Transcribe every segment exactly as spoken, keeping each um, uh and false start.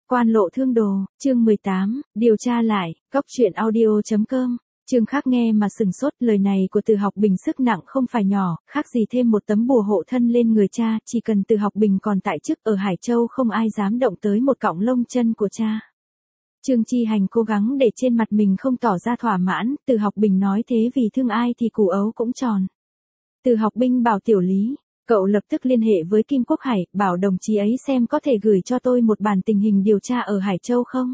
Quan lộ thương đồ, chương mười tám, điều tra lại, góc truyện audio.com. Trương Khắc nghe mà sừng sốt, lời này của Từ Học Bình sức nặng không phải nhỏ, khác gì thêm một tấm bùa hộ thân lên người cha, chỉ cần Từ Học Bình còn tại chức ở Hải Châu không ai dám động tới một cọng lông chân của cha. Trương Chi Hành cố gắng để trên mặt mình không tỏ ra thỏa mãn, Từ Học Bình nói thế vì thương ai thì củ ấu cũng tròn. Từ Học Bình bảo Tiểu Lý, cậu lập tức liên hệ với Kim Quốc Hải, bảo đồng chí ấy xem có thể gửi cho tôi một bản tình hình điều tra ở Hải Châu không.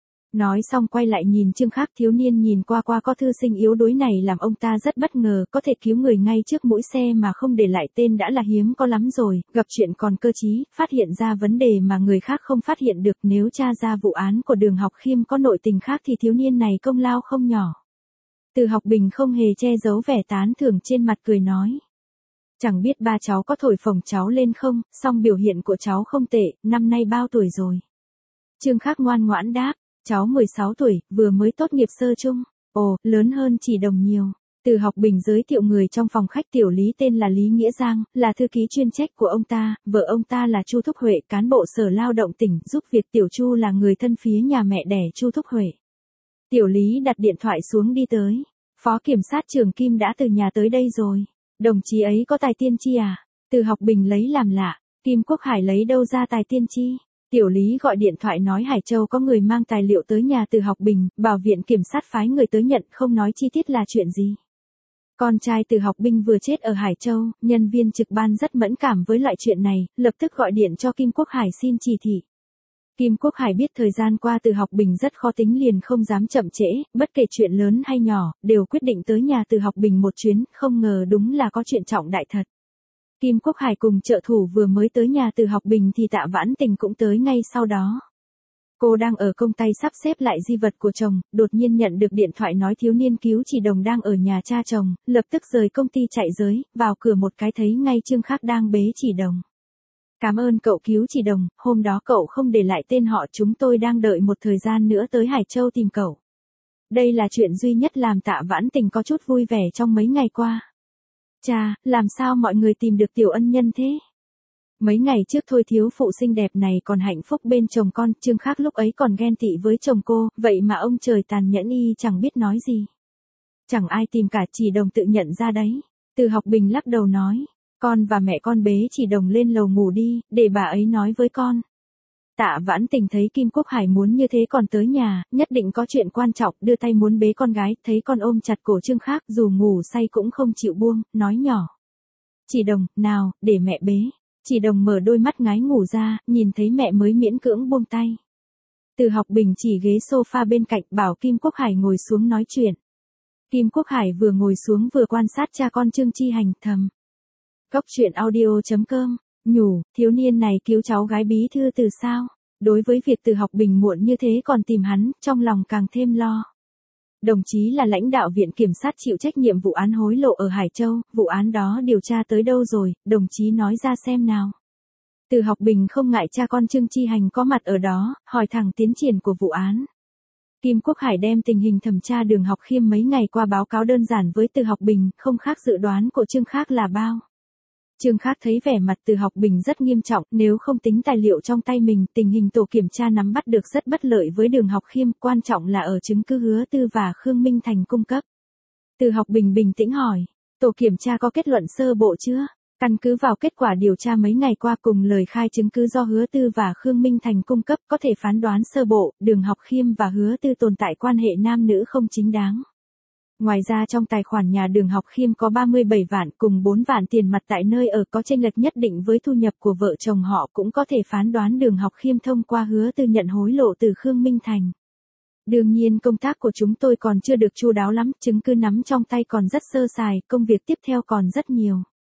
Nói xong quay lại nhìn Trương Khắc, thiếu niên nhìn qua qua có thư sinh yếu đuối này làm ông ta rất bất ngờ, có thể cứu người ngay trước mũi xe mà không để lại tên đã là hiếm có lắm rồi, gặp chuyện còn cơ trí, phát hiện ra vấn đề mà người khác không phát hiện được, nếu tra ra vụ án của Đường Học Khiêm có nội tình khác thì thiếu niên này công lao không nhỏ. Từ Học Bình không hề che giấu vẻ tán thưởng trên mặt, cười nói. Chẳng biết ba cháu có thổi phồng cháu lên không, song biểu hiện của cháu không tệ, năm nay bao tuổi rồi? Trương Khắc ngoan ngoãn đáp. Cháu mười sáu tuổi, vừa mới tốt nghiệp sơ trung. Ồ, lớn hơn Chỉ Đồng nhiều. Từ Học Bình giới thiệu người trong phòng khách. Tiểu Lý tên là Lý Nghĩa Giang, là thư ký chuyên trách của ông ta, vợ ông ta là Chu Thúc Huệ, cán bộ Sở Lao động tỉnh, giúp việc. Tiểu Chu là người thân phía nhà mẹ đẻ Chu Thúc Huệ. Tiểu Lý đặt điện thoại xuống đi tới. Phó kiểm sát trưởng Kim đã từ nhà tới đây rồi. Đồng chí ấy có tài tiên tri à? Từ Học Bình lấy làm lạ. Kim Quốc Hải lấy đâu ra tài tiên tri? Tiểu Lý gọi điện thoại nói Hải Châu có người mang tài liệu tới nhà Từ Học Bình, bảo viện kiểm sát phái người tới nhận, không nói chi tiết là chuyện gì. Con trai Từ Học Bình vừa chết ở Hải Châu, nhân viên trực ban rất mẫn cảm với loại chuyện này, lập tức gọi điện cho Kim Quốc Hải xin chỉ thị. Kim Quốc Hải biết thời gian qua Từ Học Bình rất khó tính liền không dám chậm trễ, bất kể chuyện lớn hay nhỏ, đều quyết định tới nhà Từ Học Bình một chuyến, không ngờ đúng là có chuyện trọng đại thật. Kim Quốc Hải cùng trợ thủ vừa mới tới nhà Từ Học Bình thì Tạ Vãn Tình cũng tới ngay sau đó. Cô đang ở công tay sắp xếp lại di vật của chồng, đột nhiên nhận được điện thoại nói thiếu niên cứu Chỉ Đồng đang ở nhà cha chồng, lập tức rời công ty chạy tới, vào cửa một cái thấy ngay Trương Khắc đang bế Chỉ Đồng. Cảm ơn cậu cứu Chỉ Đồng, hôm đó cậu không để lại tên họ, chúng tôi đang đợi một thời gian nữa tới Hải Châu tìm cậu. Đây là chuyện duy nhất làm Tạ Vãn Tình có chút vui vẻ trong mấy ngày qua. Chà, làm sao mọi người tìm được tiểu ân nhân thế? Mấy ngày trước thôi thiếu phụ xinh đẹp này còn hạnh phúc bên chồng con, Trương Khắc lúc ấy còn ghen tị với chồng cô, vậy mà ông trời tàn nhẫn y chẳng biết nói gì. Chẳng ai tìm cả, Chỉ Đồng tự nhận ra đấy. Từ Học Bình lắc đầu nói, con và mẹ con bế Chỉ Đồng lên lầu ngủ đi, để bà ấy nói với con. Tạ Vãn Tình thấy Kim Quốc Hải muốn như thế còn tới nhà, nhất định có chuyện quan trọng, đưa tay muốn bế con gái, thấy con ôm chặt cổ Trương Khắc, dù ngủ say cũng không chịu buông, nói nhỏ. Chỉ Đồng, nào, để mẹ bế. Chỉ Đồng mở đôi mắt ngái ngủ ra, nhìn thấy mẹ mới miễn cưỡng buông tay. Từ Học Bình chỉ ghế sofa bên cạnh, bảo Kim Quốc Hải ngồi xuống nói chuyện. Kim Quốc Hải vừa ngồi xuống vừa quan sát cha con Trương Chi Hành, thầm. Góc truyện audio.com. Nhủ, thiếu niên này cứu cháu gái bí thư Từ sao? Đối với việc Từ Học Bình muộn như thế còn tìm hắn, trong lòng càng thêm lo. Đồng chí là lãnh đạo viện kiểm sát chịu trách nhiệm vụ án hối lộ ở Hải Châu, vụ án đó điều tra tới đâu rồi, đồng chí nói ra xem nào. Từ Học Bình không ngại cha con Trương Chi Hành có mặt ở đó, hỏi thẳng tiến triển của vụ án. Kim Quốc Hải đem tình hình thẩm tra Đường Học Khiêm mấy ngày qua báo cáo đơn giản với Từ Học Bình, không khác dự đoán của Trương Khắc là bao. Trương Khắc thấy vẻ mặt Từ Học Bình rất nghiêm trọng, nếu không tính tài liệu trong tay mình, tình hình tổ kiểm tra nắm bắt được rất bất lợi với Đường Học Khiêm, quan trọng là ở chứng cứ Hứa Tư và Khương Minh Thành cung cấp. Từ Học Bình bình tĩnh hỏi, tổ kiểm tra có kết luận sơ bộ chưa? Căn cứ vào kết quả điều tra mấy ngày qua cùng lời khai chứng cứ do Hứa Tư và Khương Minh Thành cung cấp, có thể phán đoán sơ bộ, Đường Học Khiêm và Hứa Tư tồn tại quan hệ nam nữ không chính đáng. Ngoài ra trong tài khoản nhà Đường Học Khiêm có ba mươi bảy vạn cùng bốn vạn tiền mặt tại nơi ở có chênh lệch nhất định với thu nhập của vợ chồng họ, cũng có thể phán đoán Đường Học Khiêm thông qua Hứa Tư nhận hối lộ từ Khương Minh Thành. Đương nhiên công tác của chúng tôi còn chưa được chu đáo lắm, chứng cứ nắm trong tay còn rất sơ sài, công việc tiếp theo còn rất nhiều.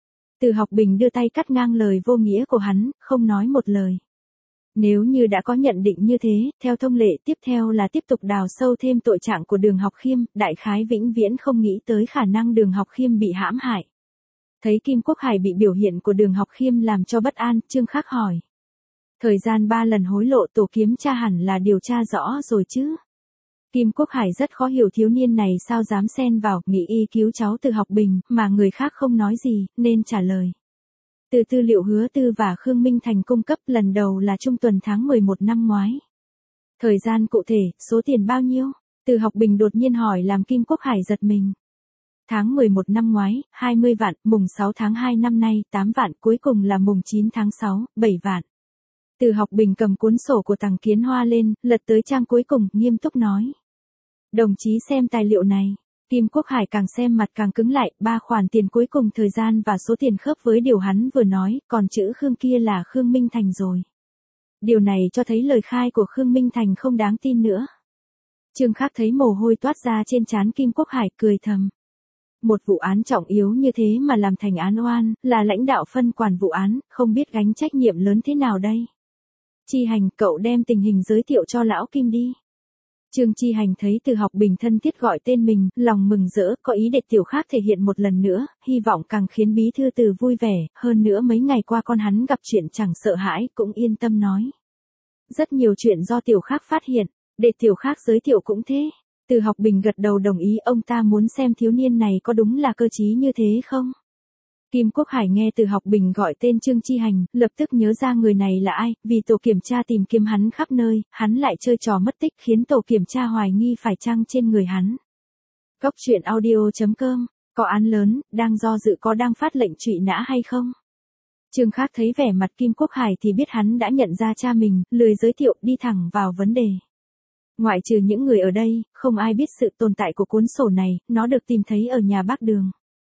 Từ Học Bình đưa tay cắt ngang lời vô nghĩa của hắn, không nói một lời. Nếu như đã có nhận định như thế, theo thông lệ tiếp theo là tiếp tục đào sâu thêm tội trạng của Đường Học Khiêm, đại khái vĩnh viễn không nghĩ tới khả năng Đường Học Khiêm bị hãm hại. Thấy Kim Quốc Hải bị biểu hiện của Đường Học Khiêm làm cho bất an, Trương Khắc hỏi. Thời gian ba lần hối lộ tổ kiểm tra hẳn là điều tra rõ rồi chứ? Kim Quốc Hải rất khó hiểu thiếu niên này sao dám xen vào, nghĩ y cứu cháu Từ Học Bình, mà người khác không nói gì, nên trả lời. Từ tư liệu Hứa Tư và Khương Minh Thành cung cấp lần đầu là trung tuần tháng mười một năm ngoái. Thời gian cụ thể, số tiền bao nhiêu? Từ Học Bình đột nhiên hỏi làm Kim Quốc Hải giật mình. Tháng mười một năm ngoái, hai mươi vạn, mùng sáu tháng hai năm nay, tám vạn, cuối cùng là mùng chín tháng sáu, bảy vạn. Từ Học Bình cầm cuốn sổ của Tằng Kiến Hoa lên, lật tới trang cuối cùng, nghiêm túc nói. Đồng chí xem tài liệu này. Kim Quốc Hải càng xem mặt càng cứng lại, ba khoản tiền cuối cùng thời gian và số tiền khớp với điều hắn vừa nói, còn chữ Khương kia là Khương Minh Thành rồi. Điều này cho thấy lời khai của Khương Minh Thành không đáng tin nữa. Trương Khắc thấy mồ hôi toát ra trên trán Kim Quốc Hải, cười thầm. Một vụ án trọng yếu như thế mà làm thành án oan, là lãnh đạo phân quản vụ án, không biết gánh trách nhiệm lớn thế nào đây. Chi Hành, cậu đem tình hình giới thiệu cho lão Kim đi. Trương Chi Hành thấy Từ Học Bình thân thiết gọi tên mình, lòng mừng rỡ, có ý để Tiểu Khác thể hiện một lần nữa, hy vọng càng khiến bí thư Từ vui vẻ, hơn nữa mấy ngày qua con hắn gặp chuyện chẳng sợ hãi, cũng yên tâm nói. Rất nhiều chuyện do Tiểu Khác phát hiện, để Tiểu Khác giới thiệu cũng thế. Từ Học Bình gật đầu đồng ý, ông ta muốn xem thiếu niên này có đúng là cơ trí như thế không? Kim Quốc Hải nghe Từ Học Bình gọi tên Trương Chi Hành, lập tức nhớ ra người này là ai, vì tổ kiểm tra tìm kiếm hắn khắp nơi, hắn lại chơi trò mất tích khiến tổ kiểm tra hoài nghi phải chăng trên người hắn. Cốc truyện audio chấm com, có án lớn, đang do dự có đang phát lệnh trụy nã hay không? Trương Khác thấy vẻ mặt Kim Quốc Hải thì biết hắn đã nhận ra cha mình, lười giới thiệu, đi thẳng vào vấn đề. Ngoại trừ những người ở đây, không ai biết sự tồn tại của cuốn sổ này, nó được tìm thấy ở nhà bác Đường.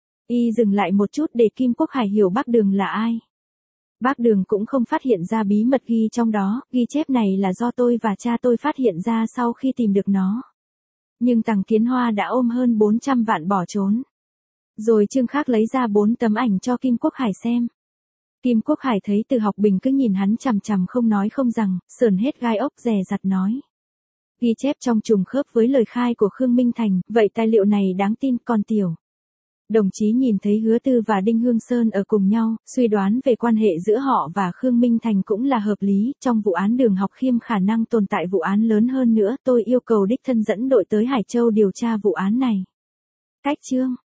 Y dừng lại một chút để Kim Quốc Hải hiểu bác Đường là ai. Bác Đường cũng không phát hiện ra bí mật ghi trong đó, ghi chép này là do tôi và cha tôi phát hiện ra sau khi tìm được nó. Nhưng Tằng Kiến Hoa đã ôm hơn bốn trăm vạn bỏ trốn. Rồi Trương Khác lấy ra bốn tấm ảnh cho Kim Quốc Hải xem. Kim Quốc Hải thấy Từ Học Bình cứ nhìn hắn chằm chằm không nói không rằng, sờn hết gai ốc dè dặt nói. Ghi chép trong trùng khớp với lời khai của Khương Minh Thành, vậy tài liệu này đáng tin, còn Tiểu. Đồng chí nhìn thấy Hứa Tư và Đinh Hương Sơn ở cùng nhau, suy đoán về quan hệ giữa họ và Khương Minh Thành cũng là hợp lý, trong vụ án Đường Học Khiêm khả năng tồn tại vụ án lớn hơn nữa, tôi yêu cầu đích thân dẫn đội tới Hải Châu điều tra vụ án này. Cách chương